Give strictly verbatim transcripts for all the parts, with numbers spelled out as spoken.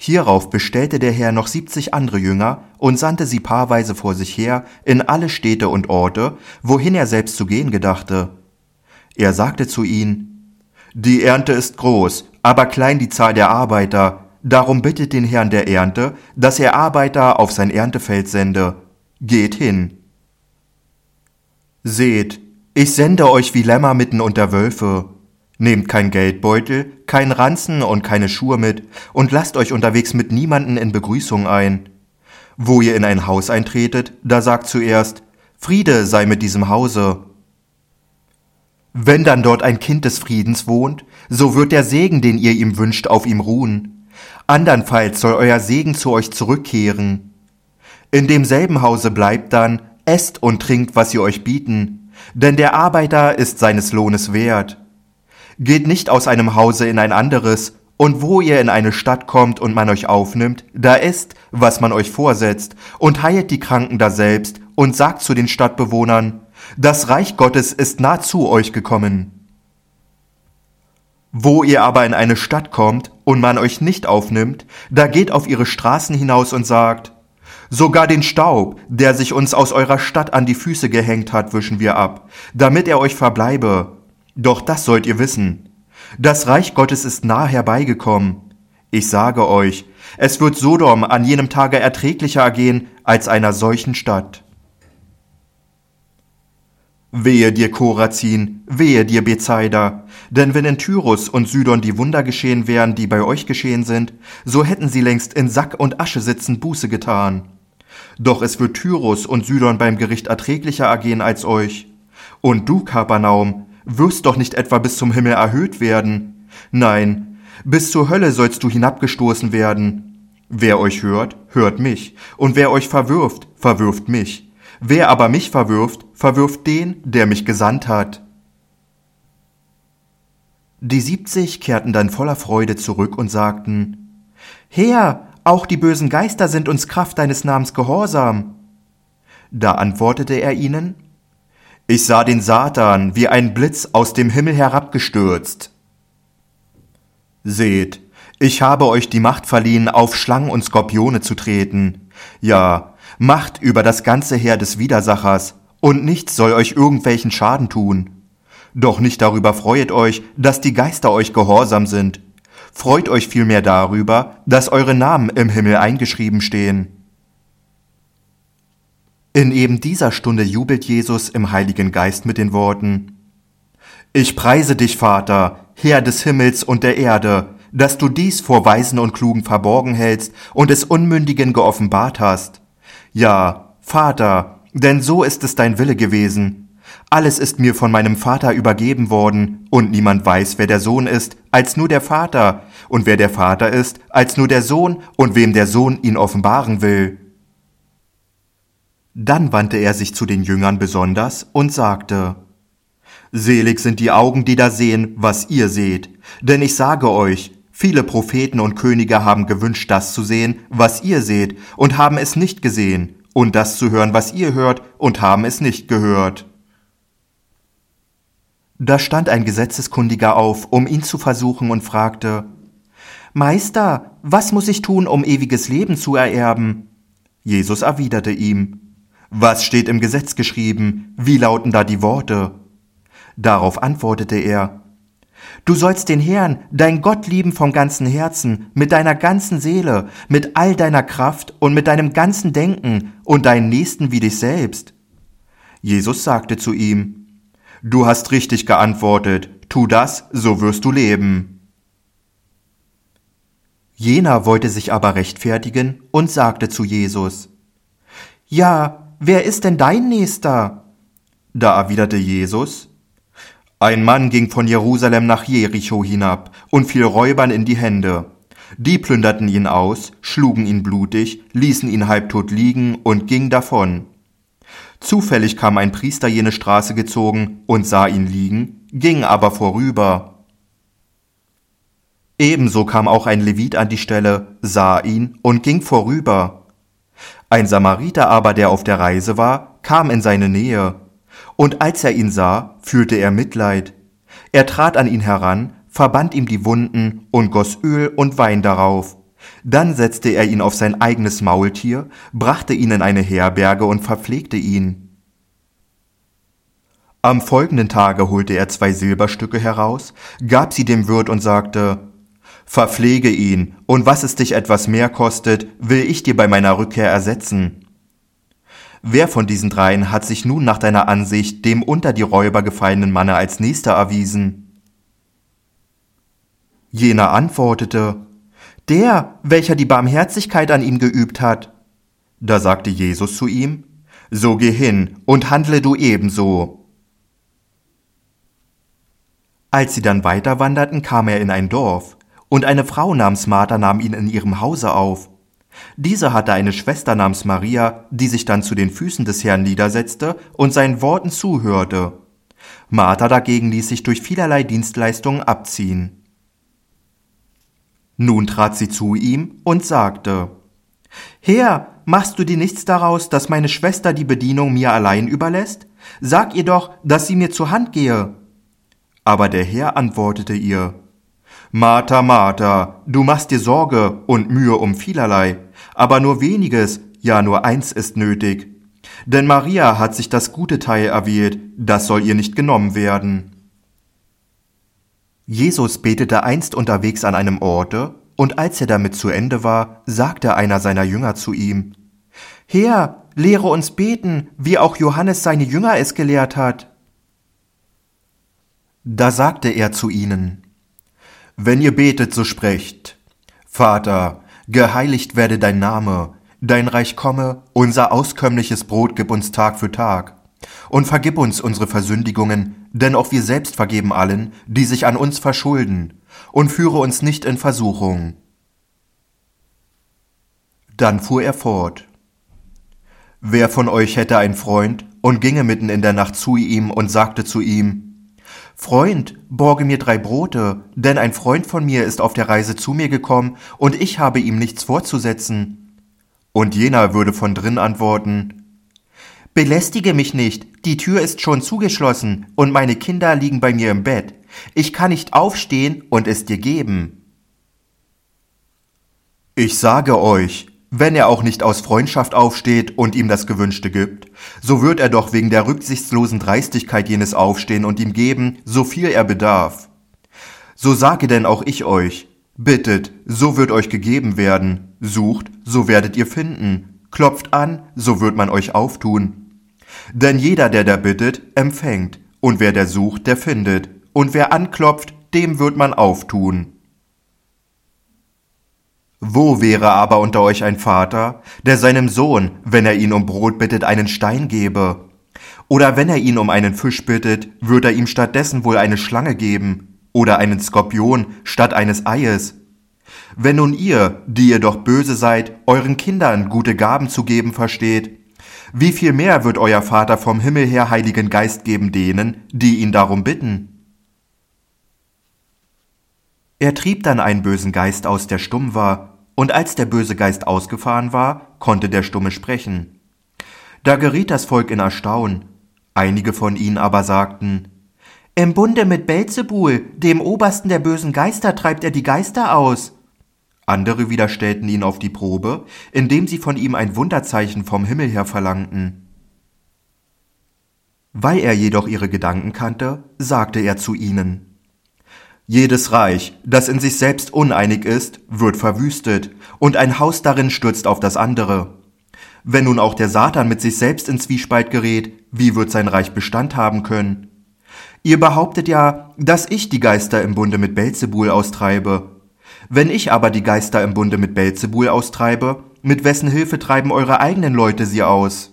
Hierauf bestellte der Herr noch siebzig andere Jünger und sandte sie paarweise vor sich her in alle Städte und Orte, wohin er selbst zu gehen gedachte. Er sagte zu ihnen: Die Ernte ist groß, aber klein die Zahl der Arbeiter. Darum bittet den Herrn der Ernte, dass er Arbeiter auf sein Erntefeld sende. Geht hin. Seht, ich sende euch wie Lämmer mitten unter Wölfe. Nehmt kein Geldbeutel, kein Ranzen und keine Schuhe mit und lasst euch unterwegs mit niemanden in Begrüßung ein. Wo ihr in ein Haus eintretet, da sagt zuerst: Friede sei mit diesem Hause. Wenn dann dort ein Kind des Friedens wohnt, so wird der Segen, den ihr ihm wünscht, auf ihm ruhen. Andernfalls soll euer Segen zu euch zurückkehren. In demselben Hause bleibt dann, esst und trinkt, was sie euch bieten, denn der Arbeiter ist seines Lohnes wert. Geht nicht aus einem Hause in ein anderes, und wo ihr in eine Stadt kommt und man euch aufnimmt, da esst, was man euch vorsetzt, und heilt die Kranken daselbst, und sagt zu den Stadtbewohnern: Das Reich Gottes ist nah zu euch gekommen. Wo ihr aber in eine Stadt kommt und man euch nicht aufnimmt, da geht auf ihre Straßen hinaus und sagt: Sogar den Staub, der sich uns aus eurer Stadt an die Füße gehängt hat, wischen wir ab, damit er euch verbleibe. Doch das sollt ihr wissen: Das Reich Gottes ist nah herbeigekommen. Ich sage euch, es wird Sodom an jenem Tage erträglicher ergehen als einer solchen Stadt. Wehe dir, Korazin, wehe dir, Bethsaida, denn wenn in Tyrus und Sidon die Wunder geschehen wären, die bei euch geschehen sind, so hätten sie längst in Sack und Asche sitzend Buße getan. Doch es wird Tyrus und Sidon beim Gericht erträglicher ergehen als euch. Und du, Kapernaum, wirst doch nicht etwa bis zum Himmel erhöht werden. Nein, bis zur Hölle sollst du hinabgestoßen werden. Wer euch hört, hört mich, und wer euch verwirft, verwirft mich. Wer aber mich verwirft, verwirft den, der mich gesandt hat. Die siebzig kehrten dann voller Freude zurück und sagten: Herr, auch die bösen Geister sind uns Kraft deines Namens gehorsam. Da antwortete er ihnen: Ich sah den Satan wie ein Blitz aus dem Himmel herabgestürzt. Seht, ich habe euch die Macht verliehen, auf Schlangen und Skorpione zu treten. Ja, Macht über das ganze Heer des Widersachers, und nichts soll euch irgendwelchen Schaden tun. Doch nicht darüber freuet euch, dass die Geister euch gehorsam sind. Freut euch vielmehr darüber, dass eure Namen im Himmel eingeschrieben stehen. In eben dieser Stunde jubelt Jesus im Heiligen Geist mit den Worten: Ich preise dich, Vater, Herr des Himmels und der Erde, dass du dies vor Weisen und Klugen verborgen hältst und es Unmündigen geoffenbart hast. Ja, Vater, denn so ist es dein Wille gewesen. Alles ist mir von meinem Vater übergeben worden, und niemand weiß, wer der Sohn ist, als nur der Vater, und wer der Vater ist, als nur der Sohn, und wem der Sohn ihn offenbaren will. Dann wandte er sich zu den Jüngern besonders und sagte: Selig sind die Augen, die da sehen, was ihr seht. Denn ich sage euch, viele Propheten und Könige haben gewünscht, das zu sehen, was ihr seht, und haben es nicht gesehen, und das zu hören, was ihr hört, und haben es nicht gehört. Da stand ein Gesetzeskundiger auf, um ihn zu versuchen, und fragte: Meister, was muss ich tun, um ewiges Leben zu ererben? Jesus erwiderte ihm: Was steht im Gesetz geschrieben? Wie lauten da die Worte? Darauf antwortete er: Du sollst den Herrn, dein Gott, lieben vom ganzen Herzen, mit deiner ganzen Seele, mit all deiner Kraft und mit deinem ganzen Denken und deinen Nächsten wie dich selbst. Jesus sagte zu ihm: Du hast richtig geantwortet, tu das, so wirst du leben. Jener wollte sich aber rechtfertigen und sagte zu Jesus: Ja, wer ist denn dein Nächster? Da erwiderte Jesus: Ein Mann ging von Jerusalem nach Jericho hinab und fiel Räubern in die Hände. Die plünderten ihn aus, schlugen ihn blutig, ließen ihn halbtot liegen und gingen davon. Zufällig kam ein Priester jene Straße gezogen und sah ihn liegen, ging aber vorüber. Ebenso kam auch ein Levit an die Stelle, sah ihn und ging vorüber. Ein Samariter aber, der auf der Reise war, kam in seine Nähe. Und als er ihn sah, fühlte er Mitleid. Er trat an ihn heran, verband ihm die Wunden und goss Öl und Wein darauf. Dann setzte er ihn auf sein eigenes Maultier, brachte ihn in eine Herberge und verpflegte ihn. Am folgenden Tage holte er zwei Silberstücke heraus, gab sie dem Wirt und sagte: »Verpflege ihn, und was es dich etwas mehr kostet, will ich dir bei meiner Rückkehr ersetzen.« Wer von diesen dreien hat sich nun nach deiner Ansicht dem unter die Räuber gefallenen Manne als nächster erwiesen? Jener antwortete: »Der, welcher die Barmherzigkeit an ihm geübt hat.« Da sagte Jesus zu ihm: »So geh hin und handle du ebenso.« Als sie dann weiter wanderten, kam er in ein Dorf, und eine Frau namens Martha nahm ihn in ihrem Hause auf. Diese hatte eine Schwester namens Maria, die sich dann zu den Füßen des Herrn niedersetzte und seinen Worten zuhörte. Martha dagegen ließ sich durch vielerlei Dienstleistungen abziehen. Nun trat sie zu ihm und sagte: »Herr, machst du dir nichts daraus, dass meine Schwester die Bedienung mir allein überlässt? Sag ihr doch, dass sie mir zur Hand gehe.« Aber der Herr antwortete ihr: »Martha, Martha, du machst dir Sorge und Mühe um vielerlei, aber nur weniges, ja nur eins ist nötig. Denn Maria hat sich das gute Teil erwählt, das soll ihr nicht genommen werden.« Jesus betete einst unterwegs an einem Orte, und als er damit zu Ende war, sagte einer seiner Jünger zu ihm: »Herr, lehre uns beten, wie auch Johannes seine Jünger es gelehrt hat.« Da sagte er zu ihnen: »Wenn ihr betet, so sprecht: Vater, geheiligt werde dein Name, dein Reich komme, unser auskömmliches Brot gib uns Tag für Tag. Und vergib uns unsere Versündigungen, denn auch wir selbst vergeben allen, die sich an uns verschulden. Und führe uns nicht in Versuchung.« Dann fuhr er fort: »Wer von euch hätte einen Freund und ginge mitten in der Nacht zu ihm und sagte zu ihm: Freund, borge mir drei Brote, denn ein Freund von mir ist auf der Reise zu mir gekommen, und ich habe ihm nichts vorzusetzen. Und jener würde von drin antworten: Belästige mich nicht, die Tür ist schon zugeschlossen, und meine Kinder liegen bei mir im Bett. Ich kann nicht aufstehen und es dir geben. Ich sage euch, wenn er auch nicht aus Freundschaft aufsteht und ihm das Gewünschte gibt, so wird er doch wegen der rücksichtslosen Dreistigkeit jenes aufstehen und ihm geben, so viel er bedarf. So sage denn auch ich euch: Bittet, so wird euch gegeben werden, sucht, so werdet ihr finden, klopft an, so wird man euch auftun. Denn jeder, der da bittet, empfängt, und wer der sucht, der findet, und wer anklopft, dem wird man auftun. Wo wäre aber unter euch ein Vater, der seinem Sohn, wenn er ihn um Brot bittet, einen Stein gebe? Oder wenn er ihn um einen Fisch bittet, wird er ihm stattdessen wohl eine Schlange geben? Oder einen Skorpion statt eines Eies? Wenn nun ihr, die ihr doch böse seid, euren Kindern gute Gaben zu geben versteht, wie viel mehr wird euer Vater vom Himmel her Heiligen Geist geben denen, die ihn darum bitten? Er trieb dann einen bösen Geist aus, der stumm war, und als der böse Geist ausgefahren war, konnte der Stumme sprechen. Da geriet das Volk in Erstaunen. Einige von ihnen aber sagten: Im Bunde mit Belzebul, dem Obersten der bösen Geister, treibt er die Geister aus. Andere wieder stellten ihn auf die Probe, indem sie von ihm ein Wunderzeichen vom Himmel her verlangten. Weil er jedoch ihre Gedanken kannte, sagte er zu ihnen: Jedes Reich, das in sich selbst uneinig ist, wird verwüstet, und ein Haus darin stürzt auf das andere. Wenn nun auch der Satan mit sich selbst in Zwiespalt gerät, wie wird sein Reich Bestand haben können? Ihr behauptet ja, dass ich die Geister im Bunde mit Belzebul austreibe. Wenn ich aber die Geister im Bunde mit Belzebul austreibe, mit wessen Hilfe treiben eure eigenen Leute sie aus?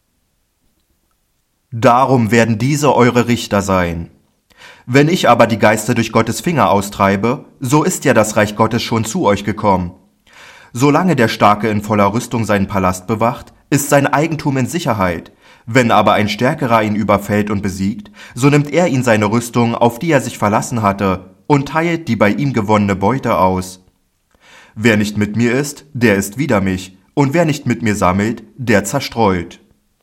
Darum werden diese eure Richter sein. Wenn ich aber die Geister durch Gottes Finger austreibe, so ist ja das Reich Gottes schon zu euch gekommen. Solange der Starke in voller Rüstung seinen Palast bewacht, ist sein Eigentum in Sicherheit. Wenn aber ein Stärkerer ihn überfällt und besiegt, so nimmt er ihn seine Rüstung, auf die er sich verlassen hatte, und teilt die bei ihm gewonnene Beute aus. Wer nicht mit mir ist, der ist wider mich, und wer nicht mit mir sammelt, der zerstreut.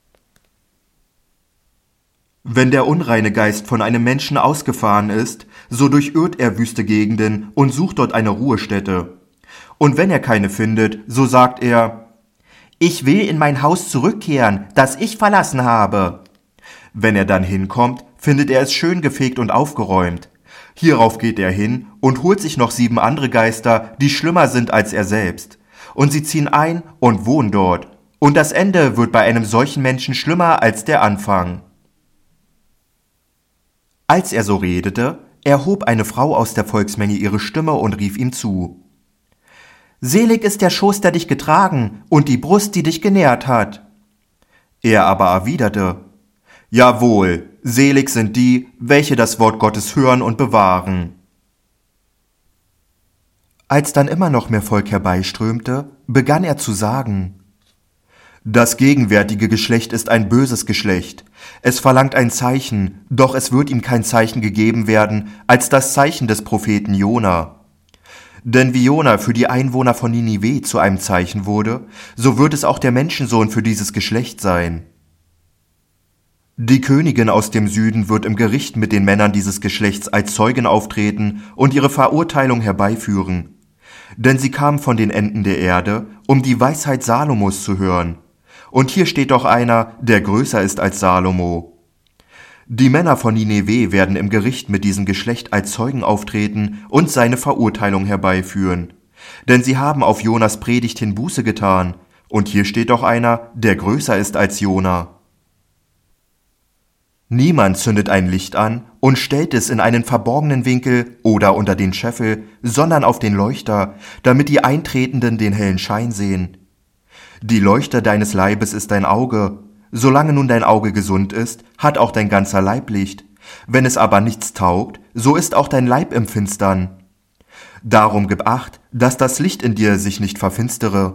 Wenn der unreine Geist von einem Menschen ausgefahren ist, so durchirrt er wüste Gegenden und sucht dort eine Ruhestätte. Und wenn er keine findet, so sagt er: Ich will in mein Haus zurückkehren, das ich verlassen habe. Wenn er dann hinkommt, findet er es schön gefegt und aufgeräumt. Hierauf geht er hin und holt sich noch sieben andere Geister, die schlimmer sind als er selbst. Und sie ziehen ein und wohnen dort. Und das Ende wird bei einem solchen Menschen schlimmer als der Anfang. Als er so redete, erhob eine Frau aus der Volksmenge ihre Stimme und rief ihm zu: Selig ist der Schoß, der dich getragen, und die Brust, die dich genährt hat. Er aber erwiderte: Jawohl, selig sind die, welche das Wort Gottes hören und bewahren. Als dann immer noch mehr Volk herbeiströmte, begann er zu sagen: Das gegenwärtige Geschlecht ist ein böses Geschlecht. Es verlangt ein Zeichen, doch es wird ihm kein Zeichen gegeben werden, als das Zeichen des Propheten Jona. Denn wie Jona für die Einwohner von Ninive zu einem Zeichen wurde, so wird es auch der Menschensohn für dieses Geschlecht sein. Die Königin aus dem Süden wird im Gericht mit den Männern dieses Geschlechts als Zeugen auftreten und ihre Verurteilung herbeiführen. Denn sie kamen von den Enden der Erde, um die Weisheit Salomos zu hören. Und hier steht doch einer, der größer ist als Salomo. Die Männer von Ninive werden im Gericht mit diesem Geschlecht als Zeugen auftreten und seine Verurteilung herbeiführen. Denn sie haben auf Jonas Predigt hin Buße getan. Und hier steht doch einer, der größer ist als Jona. Niemand zündet ein Licht an und stellt es in einen verborgenen Winkel oder unter den Scheffel, sondern auf den Leuchter, damit die Eintretenden den hellen Schein sehen. Die Leuchte deines Leibes ist dein Auge. Solange nun dein Auge gesund ist, hat auch dein ganzer Leib Licht. Wenn es aber nichts taugt, so ist auch dein Leib im Finstern. Darum gib Acht, dass das Licht in dir sich nicht verfinstere.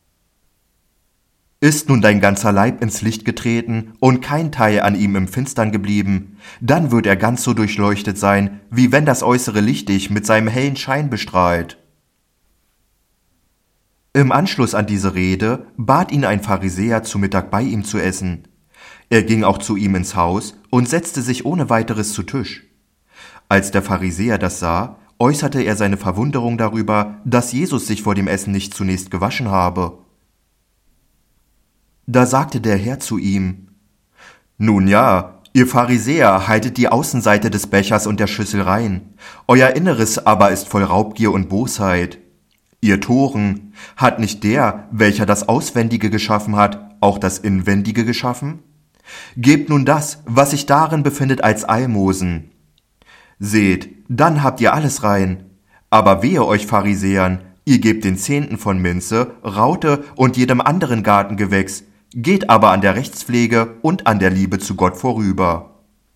Ist nun dein ganzer Leib ins Licht getreten und kein Teil an ihm im Finstern geblieben, dann wird er ganz so durchleuchtet sein, wie wenn das äußere Licht dich mit seinem hellen Schein bestrahlt. Im Anschluss an diese Rede bat ihn ein Pharisäer, zu Mittag bei ihm zu essen. Er ging auch zu ihm ins Haus und setzte sich ohne weiteres zu Tisch. Als der Pharisäer das sah, äußerte er seine Verwunderung darüber, dass Jesus sich vor dem Essen nicht zunächst gewaschen habe. Da sagte der Herr zu ihm: Nun ja, ihr Pharisäer haltet die Außenseite des Bechers und der Schüssel rein, euer Inneres aber ist voll Raubgier und Bosheit. Ihr Toren, hat nicht der, welcher das Auswendige geschaffen hat, auch das Inwendige geschaffen? Gebt nun das, was sich darin befindet, als Almosen. Seht, dann habt ihr alles rein. Aber wehe euch Pharisäern, ihr gebt den Zehnten von Minze, Raute und jedem anderen Gartengewächs, geht aber an der Rechtspflege und an der Liebe zu Gott vorüber.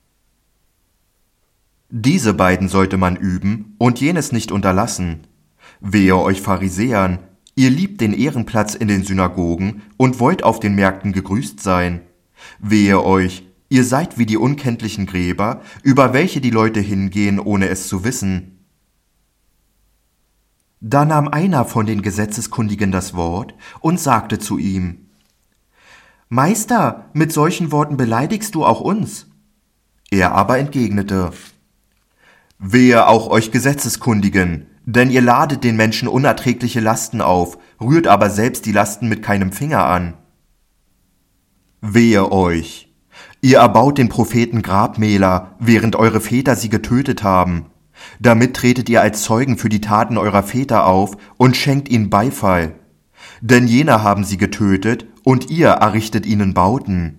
Diese beiden sollte man üben und jenes nicht unterlassen. Wehe euch Pharisäern, ihr liebt den Ehrenplatz in den Synagogen und wollt auf den Märkten gegrüßt sein. Wehe euch, ihr seid wie die unkenntlichen Gräber, über welche die Leute hingehen, ohne es zu wissen. Da nahm einer von den Gesetzeskundigen das Wort und sagte zu ihm: Meister, mit solchen Worten beleidigst du auch uns. Er aber entgegnete: Wehe auch euch Gesetzeskundigen, denn ihr ladet den Menschen unerträgliche Lasten auf, rührt aber selbst die Lasten mit keinem Finger an. Wehe euch! Ihr erbaut den Propheten Grabmäler, während eure Väter sie getötet haben. Damit tretet ihr als Zeugen für die Taten eurer Väter auf und schenkt ihnen Beifall. Denn jene haben sie getötet, und ihr errichtet ihnen Bauten.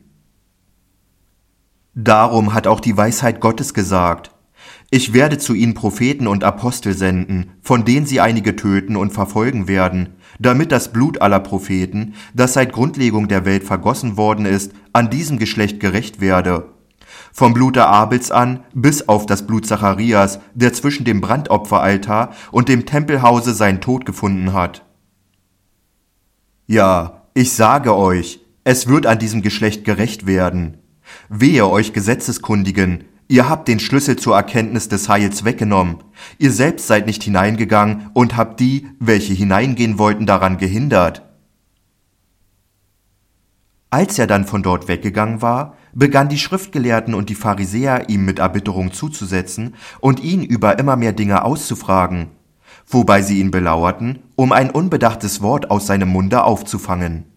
Darum hat auch die Weisheit Gottes gesagt: Ich werde zu ihnen Propheten und Apostel senden, von denen sie einige töten und verfolgen werden, damit das Blut aller Propheten, das seit Grundlegung der Welt vergossen worden ist, an diesem Geschlecht gerächt werde. Vom Blute Abels an bis auf das Blut Zacharias, der zwischen dem Brandopferaltar und dem Tempelhause seinen Tod gefunden hat. Ja, ich sage euch, es wird an diesem Geschlecht gerächt werden. Wehe euch Gesetzeskundigen, ihr habt den Schlüssel zur Erkenntnis des Heils weggenommen. Ihr selbst seid nicht hineingegangen und habt die, welche hineingehen wollten, daran gehindert. Als er dann von dort weggegangen war, begannen die Schriftgelehrten und die Pharisäer ihm mit Erbitterung zuzusetzen und ihn über immer mehr Dinge auszufragen. wobei sie ihn belauerten, um ein unbedachtes Wort aus seinem Munde aufzufangen.